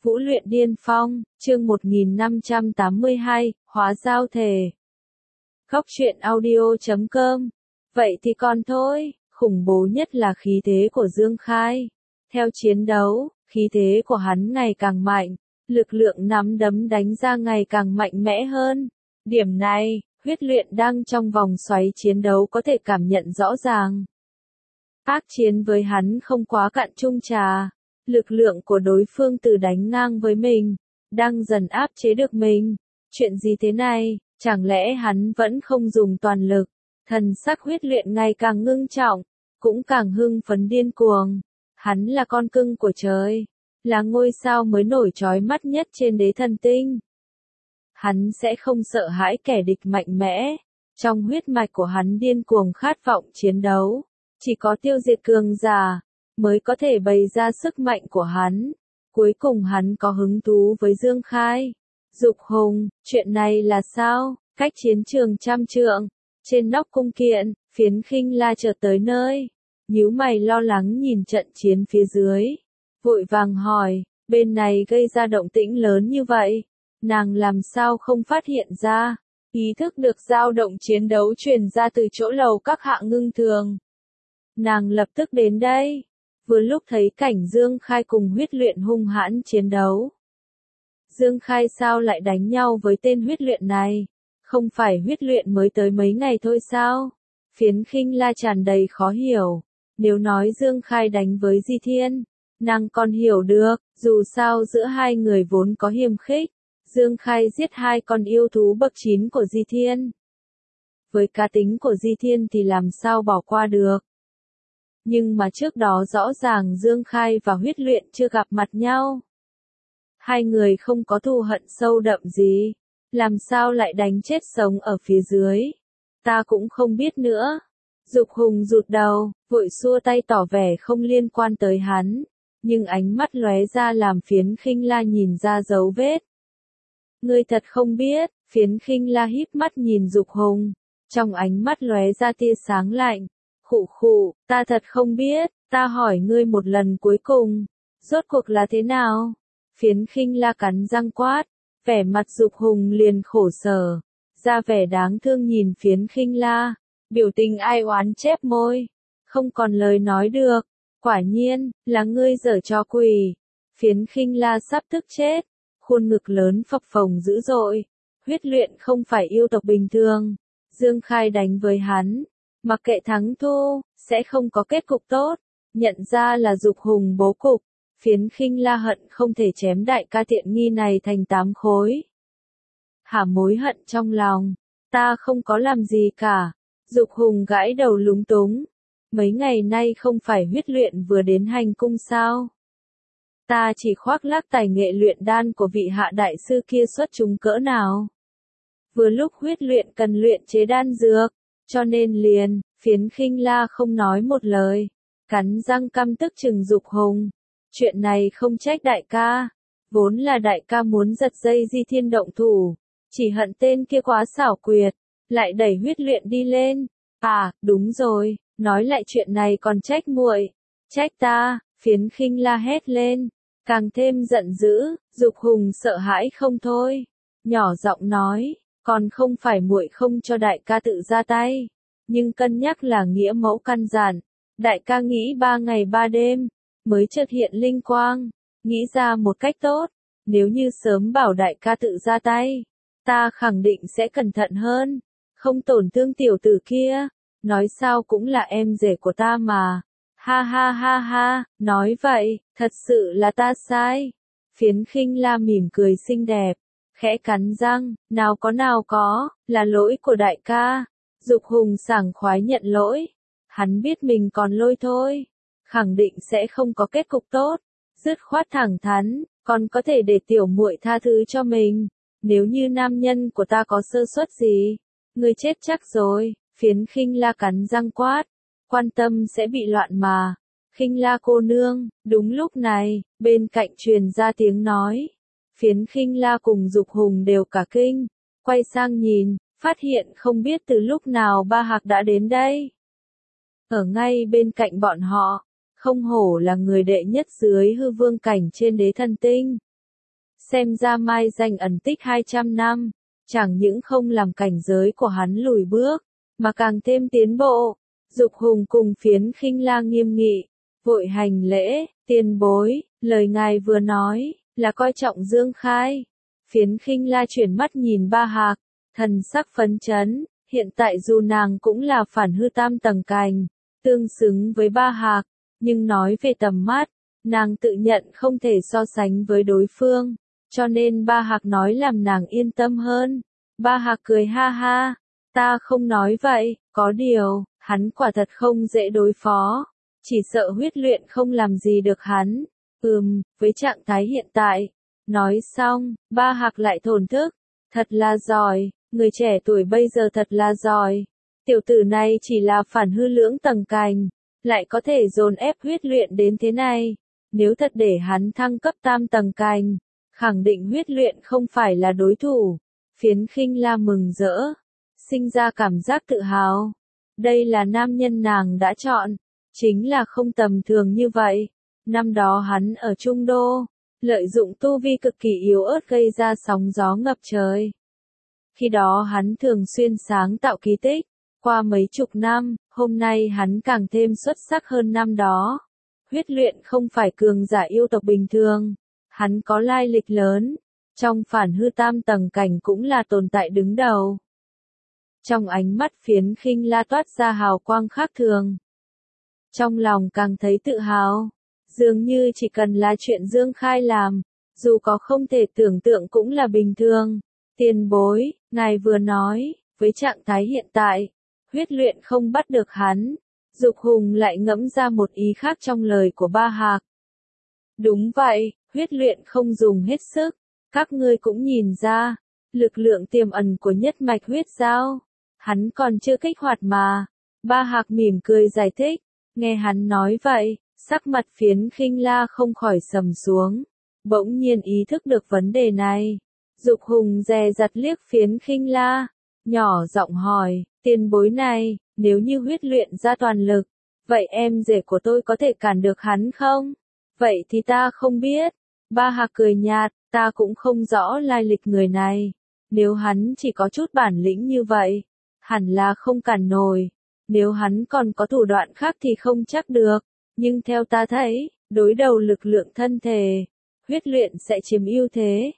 Vũ luyện điên phong, chương 1582, hóa giao thể. Góc truyện audio.com. Vậy thì còn thôi, khủng bố nhất là khí thế của Dương Khai. Theo chiến đấu, khí thế của hắn ngày càng mạnh, lực lượng nắm đấm đánh ra ngày càng mạnh mẽ hơn. Điểm này, huyết luyện đang trong vòng xoáy chiến đấu có thể cảm nhận rõ ràng. Ác chiến với hắn không quá cạn chung trà. Lực lượng của đối phương từ đánh ngang với mình, đang dần áp chế được mình. Chuyện gì thế này, chẳng lẽ hắn vẫn không dùng toàn lực? Thần sắc huyết luyện ngày càng ngưng trọng, cũng càng hưng phấn điên cuồng. Hắn là con cưng của trời, là ngôi sao mới nổi chói mắt nhất trên đế thần tinh. Hắn sẽ không sợ hãi kẻ địch mạnh mẽ. Trong huyết mạch của hắn điên cuồng khát vọng chiến đấu, chỉ có tiêu diệt cường giả mới có thể bày ra sức mạnh của hắn. Cuối cùng hắn có hứng thú với Dương Khai. Dục Hùng, chuyện này là sao? Cách chiến trường trăm trượng, trên nóc cung kiện, Phiến Khinh La chợt tới nơi, nhíu mày lo lắng nhìn trận chiến phía dưới, vội vàng hỏi, bên này gây ra động tĩnh lớn như vậy, nàng làm sao không phát hiện ra? Ý thức được dao động chiến đấu truyền ra từ chỗ lầu các hạ ngưng thường. Nàng lập tức đến đây. Vừa lúc thấy cảnh Dương Khai cùng huyết luyện hung hãn chiến đấu. Dương Khai sao lại đánh nhau với tên huyết luyện này? Không phải huyết luyện mới tới mấy ngày thôi sao? Phiến Khinh La tràn đầy khó hiểu. Nếu nói Dương Khai đánh với Di Thiên, nàng còn hiểu được, dù sao giữa hai người vốn có hiềm khích. Dương Khai giết hai con yêu thú bậc 9 của Di Thiên. Với cá tính của Di Thiên thì làm sao bỏ qua được? Nhưng mà trước đó rõ ràng Dương Khai và huyết luyện chưa gặp mặt nhau. Hai người không có thù hận sâu đậm gì. Làm sao lại đánh chết sống ở phía dưới? Ta cũng không biết nữa. Dục Hùng rụt đầu, vội xua tay tỏ vẻ không liên quan tới hắn. Nhưng ánh mắt lóe ra làm Phiến Khinh La nhìn ra dấu vết. Ngươi thật không biết, Phiến Khinh La híp mắt nhìn Dục Hùng. Trong ánh mắt lóe ra tia sáng lạnh. Khụ khụ, ta thật không biết, ta hỏi ngươi một lần cuối cùng, rốt cuộc là thế nào? Phiến Khinh La cắn răng quát, vẻ mặt Dục Hùng liền khổ sở, ra vẻ đáng thương nhìn Phiến Khinh La, biểu tình ai oán chép môi, không còn lời nói được, quả nhiên, là ngươi giở trò quỷ. Phiến Khinh La sắp tức chết, khuôn ngực lớn phập phồng dữ dội, huyết luyện không phải yêu tộc bình thường, Dương Khai đánh với hắn. Mặc kệ thắng thua, sẽ không có kết cục tốt. Nhận ra là Dục Hùng bố cục, Phiến Khinh La hận không thể chém đại ca tiện nghi này thành 8 khối. Hả mối hận trong lòng, ta không có làm gì cả. Dục Hùng gãi đầu lúng túng. Mấy ngày nay không phải huyết luyện vừa đến hành cung sao? Ta chỉ khoác lác tài nghệ luyện đan của vị hạ đại sư kia xuất chúng cỡ nào. Vừa lúc huyết luyện cần luyện chế đan dược. Cho nên liền, Phiến Khinh La không nói một lời, cắn răng căm tức trừng Dục Hùng. Chuyện này không trách đại ca, vốn là đại ca muốn giật dây Di Thiên động thủ, chỉ hận tên kia quá xảo quyệt, lại đẩy huyết luyện đi lên. À, đúng rồi, nói lại chuyện này còn trách muội, trách ta, Phiến Khinh La hét lên, càng thêm giận dữ, Dục Hùng sợ hãi không thôi, nhỏ giọng nói. Còn không phải muội không cho đại ca tự ra tay, nhưng cân nhắc là nghĩa mẫu căn dặn, đại ca nghĩ 3 ngày 3 đêm, mới chợt hiện linh quang, nghĩ ra một cách tốt, nếu như sớm bảo đại ca tự ra tay, ta khẳng định sẽ cẩn thận hơn, không tổn thương tiểu tử kia, nói sao cũng là em rể của ta mà, ha ha ha ha, nói vậy, thật sự là ta sai, Phiến Khinh La mỉm cười xinh đẹp. Khẽ cắn răng, nào có, là lỗi của đại ca. Dục Hùng sảng khoái nhận lỗi. Hắn biết mình còn lôi thôi. Khẳng định sẽ không có kết cục tốt. Dứt khoát thẳng thắn, còn có thể để tiểu muội tha thứ cho mình. Nếu như nam nhân của ta có sơ suất gì, ngươi chết chắc rồi. Phiến Khinh La cắn răng quát. Quan tâm sẽ bị loạn mà. Khinh La cô nương, đúng lúc này, bên cạnh truyền ra tiếng nói. Phiến Khinh La cùng Dục Hùng đều cả kinh, quay sang nhìn, phát hiện không biết từ lúc nào Ba Hạc đã đến đây. Ở ngay bên cạnh bọn họ, không hổ là người đệ nhất dưới hư vương cảnh trên đế thần tinh. Xem ra mai danh ẩn tích 200 năm, chẳng những không làm cảnh giới của hắn lùi bước, mà càng thêm tiến bộ. Dục Hùng cùng Phiến Khinh La nghiêm nghị, vội hành lễ, tiền bối, lời ngài vừa nói, là coi trọng Dương Khai. Phiến Khinh La chuyển mắt nhìn Ba Hạc, thần sắc phấn chấn, hiện tại dù nàng cũng là phản hư tam tầng cành, tương xứng với Ba Hạc, nhưng nói về tầm mắt, nàng tự nhận không thể so sánh với đối phương, cho nên Ba Hạc nói làm nàng yên tâm hơn. Ba Hạc cười ha ha, ta không nói vậy, có điều, hắn quả thật không dễ đối phó, chỉ sợ huyết luyện không làm gì được hắn. Với trạng thái hiện tại. Nói xong, Ba Hạc lại thổn thức, thật là giỏi, người trẻ tuổi bây giờ thật là giỏi. Tiểu tử này chỉ là phản hư lưỡng tầng cành, lại có thể dồn ép huyết luyện đến thế này. Nếu thật để hắn thăng cấp tam tầng cành, khẳng định huyết luyện không phải là đối thủ. Phiến Khinh La mừng rỡ, sinh ra cảm giác tự hào. Đây là nam nhân nàng đã chọn, chính là không tầm thường như vậy. Năm đó hắn ở Trung Đô, lợi dụng tu vi cực kỳ yếu ớt gây ra sóng gió ngập trời. Khi đó hắn thường xuyên sáng tạo kỳ tích, qua mấy chục năm, hôm nay hắn càng thêm xuất sắc hơn năm đó. Huyết luyện không phải cường giả yêu tộc bình thường, hắn có lai lịch lớn, trong phản hư tam tầng cảnh cũng là tồn tại đứng đầu. Trong ánh mắt Phiến Khinh La toát ra hào quang khác thường. Trong lòng càng thấy tự hào, dường như chỉ cần là chuyện Dương Khai làm, dù có không thể tưởng tượng cũng là bình thường. Tiền bối, ngài vừa nói, với trạng thái hiện tại, huyết luyện không bắt được hắn. Dục Hùng lại ngẫm ra một ý khác trong lời của Ba Hạc. Đúng vậy, huyết luyện không dùng hết sức, các ngươi cũng nhìn ra, lực lượng tiềm ẩn của nhất mạch huyết giao, hắn còn chưa kích hoạt mà. Ba Hạc mỉm cười giải thích, nghe hắn nói vậy, sắc mặt Phiến Khinh La không khỏi sầm xuống, bỗng nhiên ý thức được vấn đề này. Dục Hùng dè dặt liếc Phiến Khinh La, nhỏ giọng hỏi, tiền bối này, nếu như huyết luyện ra toàn lực, vậy em rể của tôi có thể cản được hắn không? Vậy thì ta không biết. Ba Hạc cười nhạt, ta cũng không rõ lai lịch người này. Nếu hắn chỉ có chút bản lĩnh như vậy, hẳn là không cản nổi. Nếu hắn còn có thủ đoạn khác thì không chắc được. Nhưng theo ta thấy, đối đầu lực lượng thân thể, huyết luyện sẽ chiếm ưu thế.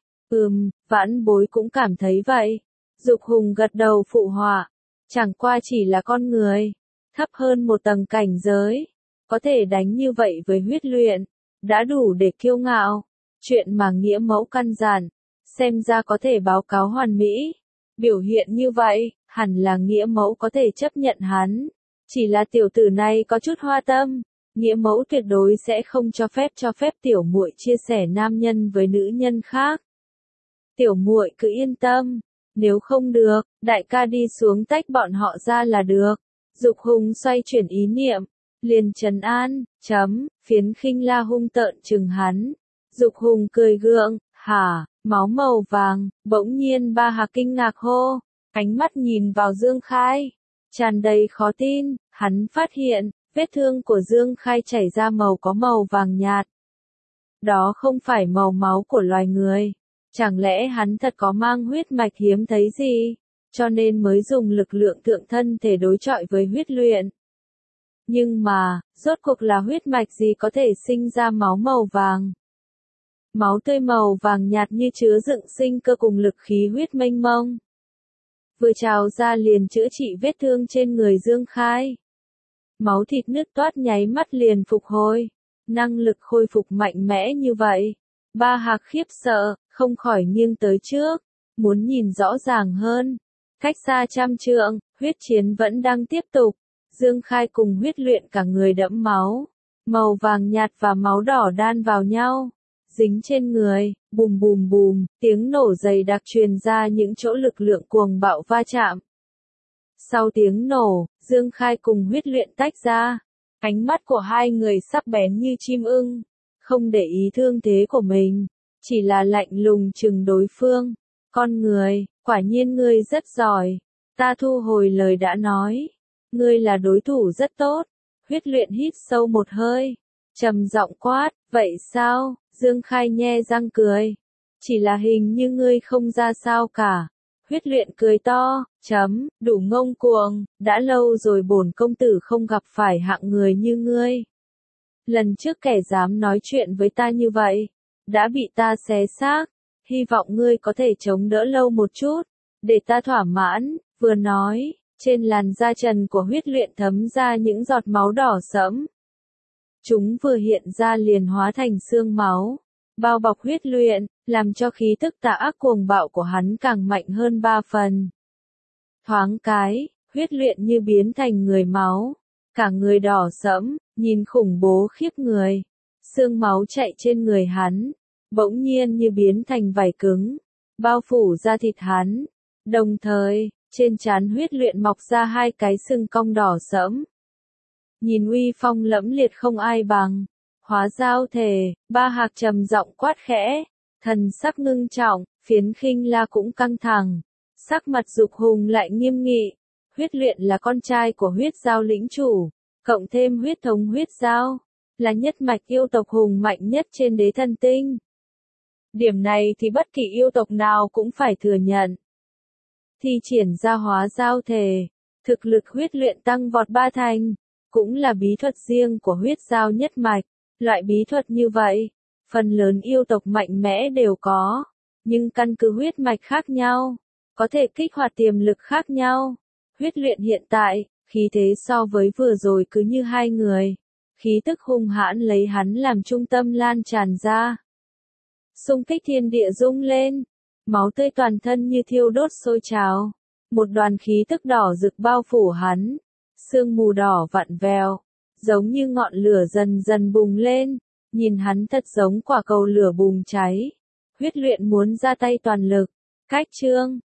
Vãn bối cũng cảm thấy vậy. Dục Hùng gật đầu phụ họa. Chẳng qua chỉ là con người, thấp hơn một tầng cảnh giới, có thể đánh như vậy với huyết luyện, đã đủ để kiêu ngạo. Chuyện mà nghĩa mẫu căn dặn, xem ra có thể báo cáo hoàn mỹ. Biểu hiện như vậy, hẳn là nghĩa mẫu có thể chấp nhận hắn. Chỉ là tiểu tử này có chút hoa tâm, nghĩa mẫu tuyệt đối sẽ không cho phép tiểu muội chia sẻ nam nhân với nữ nhân khác. Tiểu muội cứ yên tâm, nếu không được, đại ca đi xuống tách bọn họ ra là được. Dục Hùng xoay chuyển ý niệm, liền trấn an, Phiến Khinh La hung tợn chừng hắn. Dục Hùng cười gượng, hả, máu màu vàng. Bỗng nhiên Ba Hạc kinh ngạc hô, ánh mắt nhìn vào Dương Khai, tràn đầy khó tin. Hắn phát hiện, vết thương của Dương Khai chảy ra màu có màu vàng nhạt. Đó không phải màu máu của loài người. Chẳng lẽ hắn thật có mang huyết mạch hiếm thấy gì, cho nên mới dùng lực lượng thượng thân thể đối chọi với huyết luyện. Nhưng mà, rốt cuộc là huyết mạch gì có thể sinh ra máu màu vàng? Máu tươi màu vàng nhạt như chứa đựng sinh cơ cùng lực khí huyết mênh mông. Vừa trào ra liền chữa trị vết thương trên người Dương Khai. Máu thịt nứt toát nháy mắt liền phục hồi. Năng lực khôi phục mạnh mẽ như vậy. Ba Hạc khiếp sợ, không khỏi nghiêng tới trước, muốn nhìn rõ ràng hơn. Cách xa trăm trượng, huyết chiến vẫn đang tiếp tục. Dương Khai cùng huyết luyện cả người đẫm máu. Màu vàng nhạt và máu đỏ đan vào nhau. Dính trên người, bùm bùm bùm, tiếng nổ dày đặc truyền ra những chỗ lực lượng cuồng bạo va chạm. Sau tiếng nổ, Dương Khai cùng huyết luyện tách ra. Ánh mắt của hai người sắc bén như chim ưng, không để ý thương thế của mình, chỉ là lạnh lùng chừng đối phương. Con người, quả nhiên ngươi rất giỏi. Ta thu hồi lời đã nói. Ngươi là đối thủ rất tốt. Huyết luyện hít sâu một hơi, trầm giọng quát, vậy sao? Dương Khai nhe răng cười. Chỉ là hình như ngươi không ra sao cả. Huyết luyện cười to, đủ ngông cuồng, đã lâu rồi bổn công tử không gặp phải hạng người như ngươi. Lần trước kẻ dám nói chuyện với ta như vậy, đã bị ta xé xác, hy vọng ngươi có thể chống đỡ lâu một chút, để ta thỏa mãn, vừa nói, trên làn da trần của huyết luyện thấm ra những giọt máu đỏ sẫm. Chúng vừa hiện ra liền hóa thành xương máu, bao bọc huyết luyện, làm cho khí tức tà ác cuồng bạo của hắn càng mạnh hơn 3 phần. Thoáng cái, huyết luyện như biến thành người máu, cả người đỏ sẫm, nhìn khủng bố khiếp người. Xương máu chạy trên người hắn, bỗng nhiên như biến thành vảy cứng, bao phủ ra thịt hắn. Đồng thời, trên trán huyết luyện mọc ra 2 cái sừng cong đỏ sẫm. Nhìn uy phong lẫm liệt không ai bằng. Hóa giao thể, Ba Hạc trầm giọng quát khẽ, thần sắc ngưng trọng, Phiến Khinh La cũng căng thẳng, sắc mặt Dục Hùng lại nghiêm nghị. Huyết luyện là con trai của huyết giao lĩnh chủ, cộng thêm huyết thống huyết giao, là nhất mạch yêu tộc hùng mạnh nhất trên đế thần tinh. Điểm này thì bất kỳ yêu tộc nào cũng phải thừa nhận. Thi triển ra hóa giao thể, thực lực huyết luyện tăng vọt 3 thành, cũng là bí thuật riêng của huyết giao nhất mạch. Loại bí thuật như vậy, phần lớn yêu tộc mạnh mẽ đều có, nhưng căn cứ huyết mạch khác nhau, có thể kích hoạt tiềm lực khác nhau. Huyết luyện hiện tại, khí thế so với vừa rồi cứ như 2 người, khí tức hung hãn lấy hắn làm trung tâm lan tràn ra. Xung kích thiên địa rung lên, máu tươi toàn thân như thiêu đốt sôi trào, một đoàn khí tức đỏ rực bao phủ hắn, sương mù đỏ vặn vẹo, giống như ngọn lửa dần dần bùng lên, nhìn hắn thật giống quả cầu lửa bùng cháy. Huyết luyện muốn ra tay toàn lực, cách chương